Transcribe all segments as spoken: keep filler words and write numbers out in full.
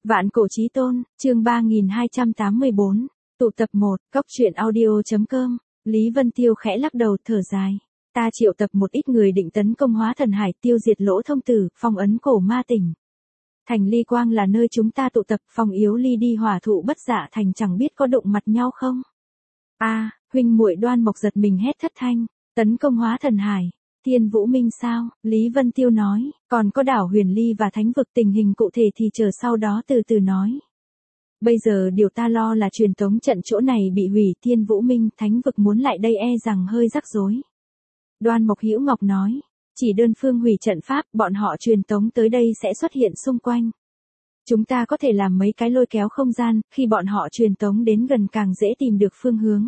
Vạn cổ chí tôn, chương ba nghìn hai trăm tám mươi bốn, tụ tập một, cốc truyện audio.com, Lý Vân Tiêu khẽ lắc đầu thở dài. Ta triệu tập một ít người định tấn công Hóa Thần Hải, tiêu diệt Lỗ Thông Tử, phong ấn cổ ma tỉnh. Thành Ly Quang là nơi chúng ta tụ tập, phong yếu ly đi hỏa thụ bất dạ thành chẳng biết có đụng mặt nhau không? A, à, huynh muội Đoan Mộc giật mình hét thất thanh, tấn công Hóa Thần Hải. Thiên Vũ Minh sao? Lý Vân Tiêu nói, còn có đảo Huyền Ly và Thánh Vực, tình hình cụ thể thì chờ sau đó từ từ nói. Bây giờ điều ta lo là truyền tống trận chỗ này bị hủy, Thiên Vũ Minh, Thánh Vực muốn lại đây e rằng hơi rắc rối. Đoan Mộc Hữu Ngọc nói, chỉ đơn phương hủy trận pháp, bọn họ truyền tống tới đây sẽ xuất hiện xung quanh. Chúng ta có thể làm mấy cái lôi kéo không gian, khi bọn họ truyền tống đến gần càng dễ tìm được phương hướng.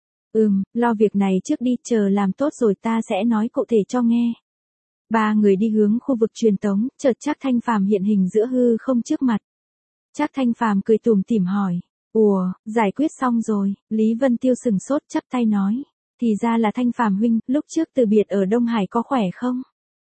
Ừm, lo việc này trước đi, chờ làm tốt rồi ta sẽ nói cụ thể cho nghe. Ba người đi hướng khu vực truyền tống, chợt Trác Thanh Phàm hiện hình giữa hư không trước mặt. Trác Thanh Phàm cười tủm tỉm hỏi, ủa, giải quyết xong rồi? Lý Vân Tiêu sừng sốt chắp tay nói, thì ra là Thanh Phàm huynh, lúc trước từ biệt ở Đông Hải có khỏe không?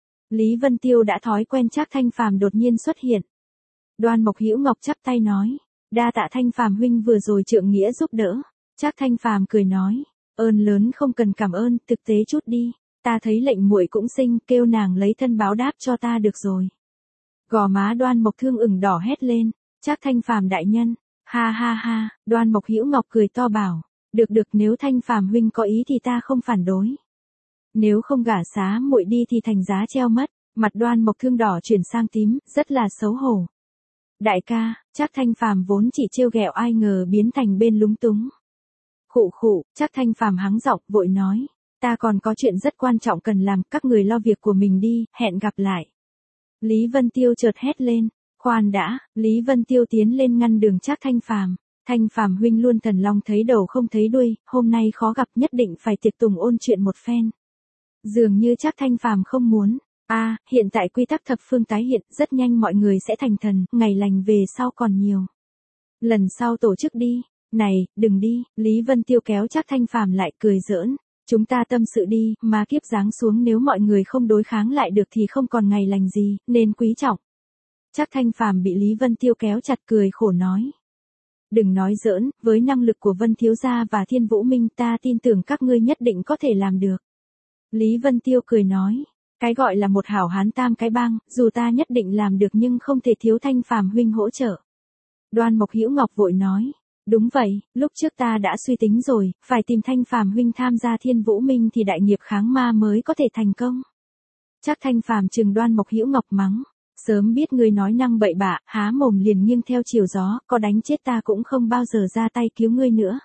Lý Vân Tiêu đã thói quen Trác Thanh Phàm đột nhiên xuất hiện. Đoan Mộc Hữu Ngọc chắp tay nói, đa tạ Thanh Phàm huynh vừa rồi trượng nghĩa giúp đỡ. Trác Thanh Phàm cười nói, ơn lớn không cần cảm ơn, thực tế chút đi, ta thấy lệnh muội cũng xinh, kêu nàng lấy thân báo đáp cho ta được rồi. Gò má Đoan Mộc Thương ửng đỏ hét lên, Trác Thanh Phàm đại nhân, ha ha ha. Đoan Mộc Hữu Ngọc cười to bảo, được được, nếu Thanh Phàm huynh có ý thì ta không phản đối. Nếu không gả xá muội đi thì thành giá treo mất. Mặt Đoan Mộc Thương đỏ chuyển sang tím, rất là xấu hổ. Đại ca, Trác Thanh Phàm vốn chỉ trêu ghẹo ai ngờ biến thành bên lúng túng. Khụ khụ, Trác Thanh Phàm hắng giọng vội nói, ta còn có chuyện rất quan trọng cần làm, các người lo việc của mình đi, hẹn gặp lại. Lý Vân Tiêu chợt hét lên, khoan đã. Lý Vân Tiêu tiến lên ngăn đường Trác Thanh Phàm. Thanh Phàm huynh luôn thần long thấy đầu không thấy đuôi, hôm nay khó gặp, nhất định phải tiệc tùng ôn chuyện một phen. Dường như Trác Thanh Phàm không muốn. A, à, hiện tại quy tắc thập phương tái hiện, rất nhanh mọi người sẽ thành thần, ngày lành về sau còn nhiều. Lần sau tổ chức đi. Này, đừng đi. Lý Vân Tiêu kéo Trác Thanh Phàm lại cười giỡn, chúng ta tâm sự đi, mà kiếp giáng xuống nếu mọi người không đối kháng lại được thì không còn ngày lành gì, nên quý trọng. Trác Thanh Phàm bị Lý Vân Tiêu kéo chặt cười khổ nói, đừng nói giỡn, với năng lực của Vân thiếu gia và Thiên Vũ Minh ta tin tưởng các ngươi nhất định có thể làm được. Lý Vân Tiêu cười nói, cái gọi là một hảo hán tam cái bang, dù ta nhất định làm được nhưng không thể thiếu Thanh Phàm huynh hỗ trợ. Đoan Mộc Hữu Ngọc vội nói, đúng vậy, lúc trước ta đã suy tính rồi, phải tìm Thanh Phàm huynh tham gia Thiên Vũ Minh thì đại nghiệp kháng ma mới có thể thành công. Trác Thanh Phàm trừng Đoan Mộc Hữu Ngọc mắng, sớm biết ngươi nói năng bậy bạ, há mồm liền nghiêng theo chiều gió, có đánh chết ta cũng không bao giờ ra tay cứu ngươi nữa.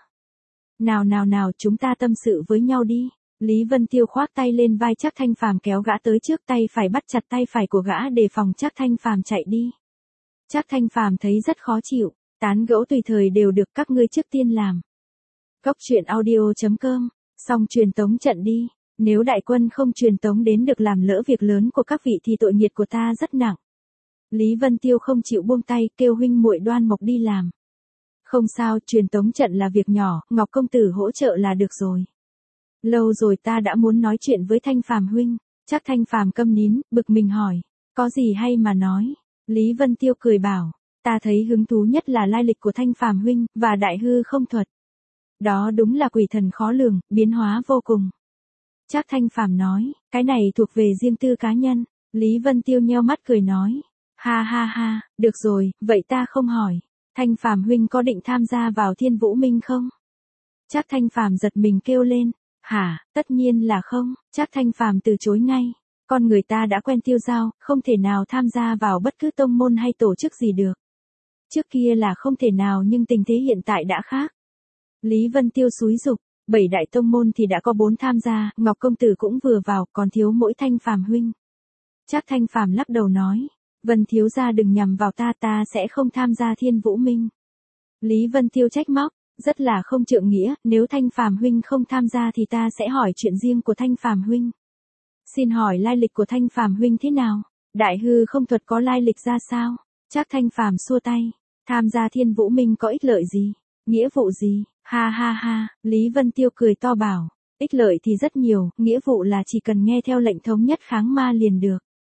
Nào nào nào, chúng ta tâm sự với nhau đi. Lý Vân Tiêu khoác tay lên vai Trác Thanh Phàm kéo gã tới trước, tay phải bắt chặt tay phải của gã đề phòng Trác Thanh Phàm chạy đi. Trác Thanh Phàm thấy rất khó chịu, tán gẫu tùy thời đều được, các ngươi trước tiên làm. Cốc truyện audio.com, xong truyền tống trận đi, nếu đại quân không truyền tống đến được làm lỡ việc lớn của các vị thì tội nghiệp của ta rất nặng. Lý Vân Tiêu không chịu buông tay, kêu huynh muội Đoan Mộc đi làm. Không sao, truyền tống trận là việc nhỏ, Ngọc công tử hỗ trợ là được rồi. Lâu rồi ta đã muốn nói chuyện với Thanh Phàm huynh. Trác Thanh Phàm câm nín, bực mình hỏi, có gì hay mà nói? Lý Vân Tiêu cười bảo, ta thấy hứng thú nhất là lai lịch của Thanh Phàm huynh, và đại hư không thuật. Đó đúng là quỷ thần khó lường, biến hóa vô cùng. Trác Thanh Phàm nói, cái này thuộc về riêng tư cá nhân. Lý Vân Tiêu nheo mắt cười nói, ha ha ha, được rồi, vậy ta không hỏi. Thanh Phàm huynh có định tham gia vào Thiên Vũ Minh không? Trác Thanh Phàm giật mình kêu lên, hả, tất nhiên là không. Trác Thanh Phàm từ chối ngay, con người ta đã quen tiêu giao, không thể nào tham gia vào bất cứ tông môn hay tổ chức gì được. Trước kia là không thể nào nhưng tình thế hiện tại đã khác. Lý Vân Tiêu xúi giục, bảy đại tông môn thì đã có bốn tham gia, Ngọc công tử cũng vừa vào, còn thiếu mỗi Thanh Phàm huynh. Trác Thanh Phàm lắc đầu nói, Vân thiếu gia đừng nhằm vào ta, ta sẽ không tham gia Thiên Vũ Minh. Lý Vân Tiêu trách móc, rất là không trượng nghĩa, nếu Thanh Phàm huynh không tham gia thì ta sẽ hỏi chuyện riêng của Thanh Phàm huynh. Xin hỏi lai lịch của Thanh Phàm huynh thế nào? Đại hư không thuật có lai lịch ra sao? Trác Thanh Phàm xua tay, tham gia Thiên Vũ Minh có ích lợi gì? Nghĩa vụ gì? Ha ha ha. Lý Vân Tiêu cười to bảo, ích lợi thì rất nhiều, nghĩa vụ là chỉ cần nghe theo lệnh thống nhất kháng ma liền được.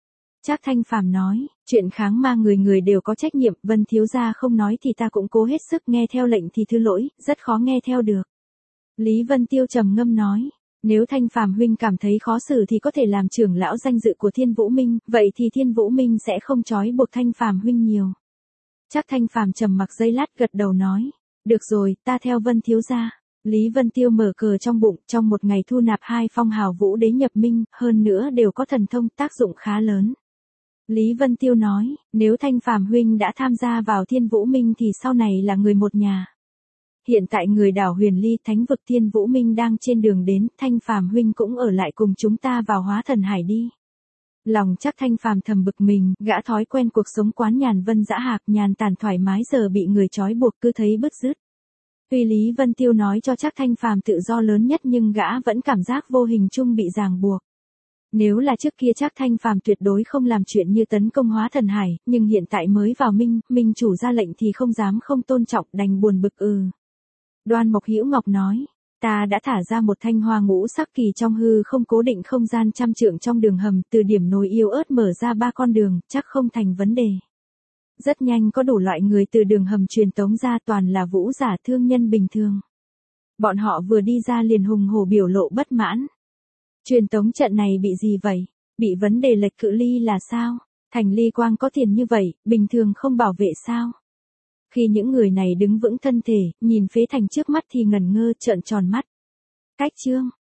Trác Thanh Phàm nói, chuyện kháng ma người người đều có trách nhiệm, Vân thiếu gia không nói thì ta cũng cố hết sức, nghe theo lệnh thì thứ lỗi, rất khó nghe theo được. Lý Vân Tiêu trầm ngâm nói, nếu Thanh Phàm huynh cảm thấy khó xử thì có thể làm trưởng lão danh dự của Thiên Vũ Minh, vậy thì Thiên Vũ Minh sẽ không trói buộc Thanh Phàm huynh nhiều. Trác Thanh Phàm trầm mặc giây lát gật đầu nói, được rồi, ta theo Vân thiếu gia. Lý Vân Tiêu mở cờ trong bụng, trong một ngày thu nạp hai phong hào vũ đế nhập minh, hơn nữa đều có thần thông tác dụng khá lớn. Lý Vân Tiêu nói, nếu Thanh Phàm huynh đã tham gia vào Thiên Vũ Minh thì sau này là người một nhà. Hiện tại người đảo Huyền Ly thánh vực Thiên Vũ Minh đang trên đường đến, Thanh Phàm huynh cũng ở lại cùng chúng ta vào Hóa Thần Hải đi. Lòng Trác Thanh Phàm thầm bực mình, gã thói quen cuộc sống quán nhàn vân dã hạc, nhàn tản thoải mái, giờ bị người trói buộc cứ thấy bứt rứt. Tuy Lý Vân Tiêu nói cho Trác Thanh Phàm tự do lớn nhất nhưng gã vẫn cảm giác vô hình chung bị ràng buộc. Nếu là trước kia Trác Thanh Phàm tuyệt đối không làm chuyện như tấn công Hóa Thần Hải, nhưng hiện tại mới vào minh, minh chủ ra lệnh thì không dám không tôn trọng, đành buồn bực ừ. Đoan Mộc Hữu Ngọc nói, ta đã thả ra một thanh hoa ngũ sắc kỳ trong hư không cố định không gian trăm trượng trong đường hầm, từ điểm nối yếu ớt mở ra ba con đường, chắc không thành vấn đề. Rất nhanh có đủ loại người từ đường hầm truyền tống ra, toàn là vũ giả thương nhân bình thường. Bọn họ vừa đi ra liền hùng hổ biểu lộ bất mãn. Truyền tống trận này bị gì vậy? Bị vấn đề lệch cự ly là sao? Thành Ly Quang có tiền như vậy, bình thường không bảo vệ sao? Khi những người này đứng vững thân thể, nhìn phế thành trước mắt thì ngẩn ngơ trợn tròn mắt. Cách chương